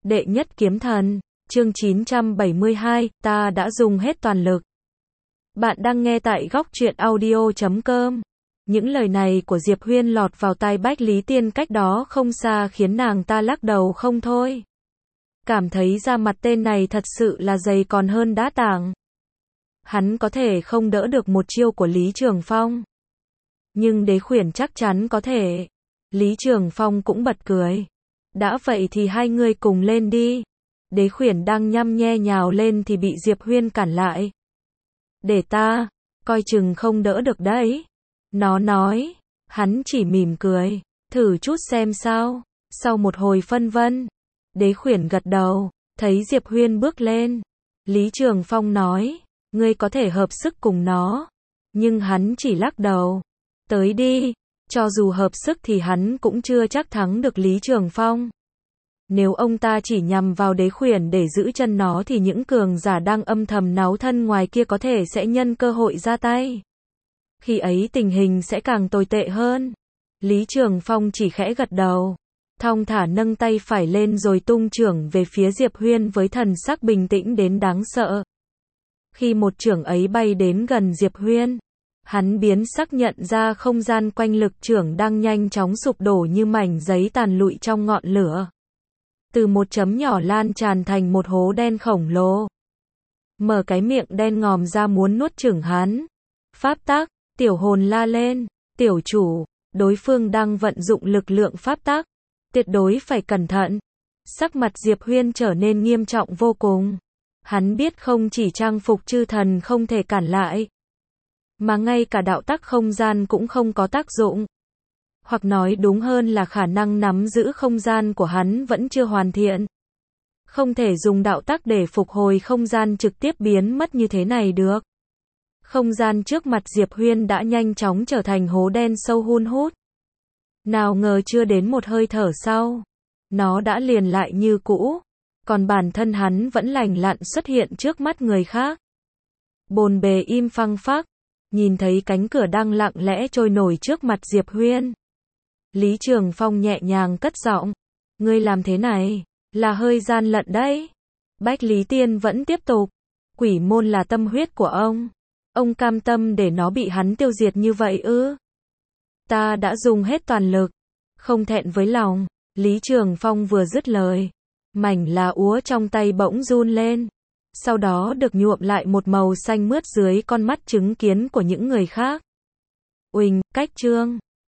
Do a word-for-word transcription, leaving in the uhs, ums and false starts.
Đệ nhất kiếm thần, chương chín trăm bảy mươi hai, ta đã dùng hết toàn lực. Bạn đang nghe tại góc truyện audio chấm com. Những lời này của Diệp Huyên lọt vào tai Bách Lý Tiên cách đó không xa khiến nàng ta lắc đầu không thôi. Cảm thấy da mặt tên này thật sự là dày còn hơn đá tảng. Hắn có thể không đỡ được một chiêu của Lý Trường Phong. Nhưng Đế Khuyển chắc chắn có thể. Lý Trường Phong cũng bật cười. Đã vậy thì hai người cùng lên đi. Đế Khuyển đang nhăm nhe nhào lên thì bị Diệp Huyên cản lại. Để ta, coi chừng không đỡ được đấy. Nó nói, hắn chỉ mỉm cười, thử chút xem sao. Sau một hồi phân vân, Đế Khuyển gật đầu, thấy Diệp Huyên bước lên. Lý Trường Phong nói, ngươi có thể hợp sức cùng nó. Nhưng hắn chỉ lắc đầu. Tới đi, cho dù hợp sức thì hắn cũng chưa chắc thắng được Lý Trường Phong. Nếu ông ta chỉ nhằm vào Đế Khuyển để giữ chân nó thì những cường giả đang âm thầm náu thân ngoài kia có thể sẽ nhân cơ hội ra tay. Khi ấy tình hình sẽ càng tồi tệ hơn. Lý Trường Phong chỉ khẽ gật đầu, thong thả nâng tay phải lên rồi tung chưởng về phía Diệp Huyên với thần sắc bình tĩnh đến đáng sợ. Khi một chưởng ấy bay đến gần Diệp Huyên, hắn biến sắc nhận ra không gian quanh lực chưởng đang nhanh chóng sụp đổ như mảnh giấy tàn lụi trong ngọn lửa. Từ một chấm nhỏ lan tràn thành một hố đen khổng lồ. Mở cái miệng đen ngòm ra muốn nuốt chửng hắn. Pháp tắc, tiểu hồn la lên, tiểu chủ, đối phương đang vận dụng lực lượng pháp tắc. Tuyệt đối phải cẩn thận. Sắc mặt Diệp Huyên trở nên nghiêm trọng vô cùng. Hắn biết không chỉ trang phục chư thần không thể cản lại, mà ngay cả đạo tắc không gian cũng không có tác dụng. Hoặc nói đúng hơn là khả năng nắm giữ không gian của hắn vẫn chưa hoàn thiện. Không thể dùng đạo tắc để phục hồi không gian trực tiếp biến mất như thế này được. Không gian trước mặt Diệp Huyên đã nhanh chóng trở thành hố đen sâu hun hút. Nào ngờ chưa đến một hơi thở sau, nó đã liền lại như cũ. Còn bản thân hắn vẫn lành lặn xuất hiện trước mắt người khác. Bồn bề im phăng phắc, nhìn thấy cánh cửa đang lặng lẽ trôi nổi trước mặt Diệp Huyên. Lý Trường Phong nhẹ nhàng cất giọng, ngươi làm thế này, là hơi gian lận đấy. Bách Lý Tiên vẫn tiếp tục, quỷ môn là tâm huyết của ông. Ông cam tâm để nó bị hắn tiêu diệt như vậy ư? Ta đã dùng hết toàn lực, không thẹn với lòng. Lý Trường Phong vừa dứt lời, mảnh lá úa trong tay bỗng run lên. Sau đó được nhuộm lại một màu xanh mướt dưới con mắt chứng kiến của những người khác. Uỳnh, cách chương.